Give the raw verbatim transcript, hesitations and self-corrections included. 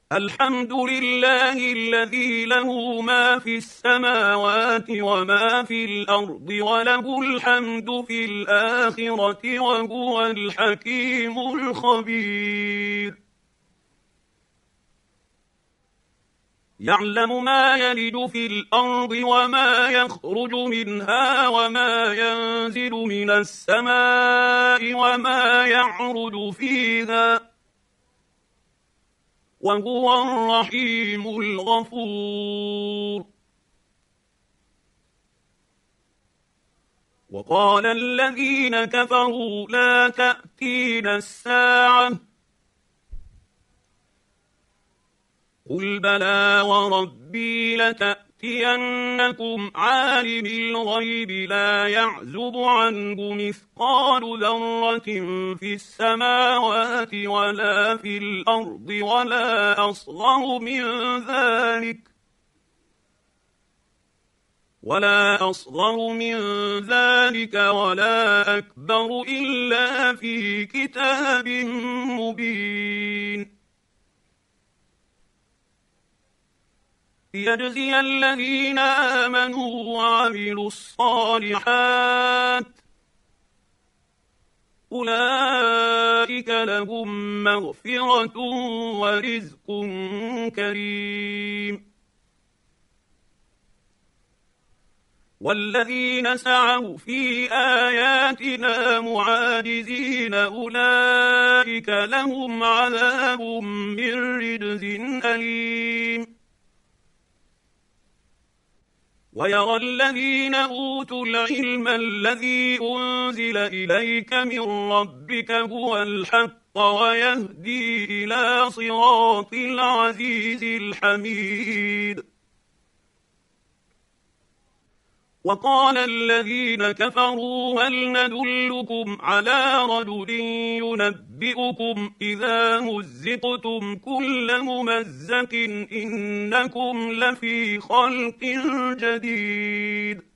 الحمد لله الذي له ما في السماوات وما في الأرض وله الحمد في الآخرة وهو الحكيم الخبير. يعلم ما يلج في الأرض وما يخرج منها وما ينزل من السماء وما يعرج فيها وهو الرحيم الغفور. وقال الذين كفروا لا تأتينا الساعة قل بلى وربي لتأتينكم عالم الغيب لا يعزب عنه مثقال ذرة في السماوات ولا في الأرض ولا أصغر من ذلك ولا أصغر من ذلك ولا أكبر إلا في كتاب مبين. ليجزي الذين آمنوا وعملوا الصالحات أولئك لهم مغفرة ورزق كريم. والذين سعوا في آياتنا معاجزين أولئك لهم عذاب من رجز أليم. ويرى الذين أوتوا العلم الذي أنزل إليك من ربك هو الحق ويهدي إلى صراط العزيز الحميد. وقال الذين كفروا هل ندلكم على رجل ينبئكم إذا مزقتم كل ممزق إنكم لفي خلق جديد.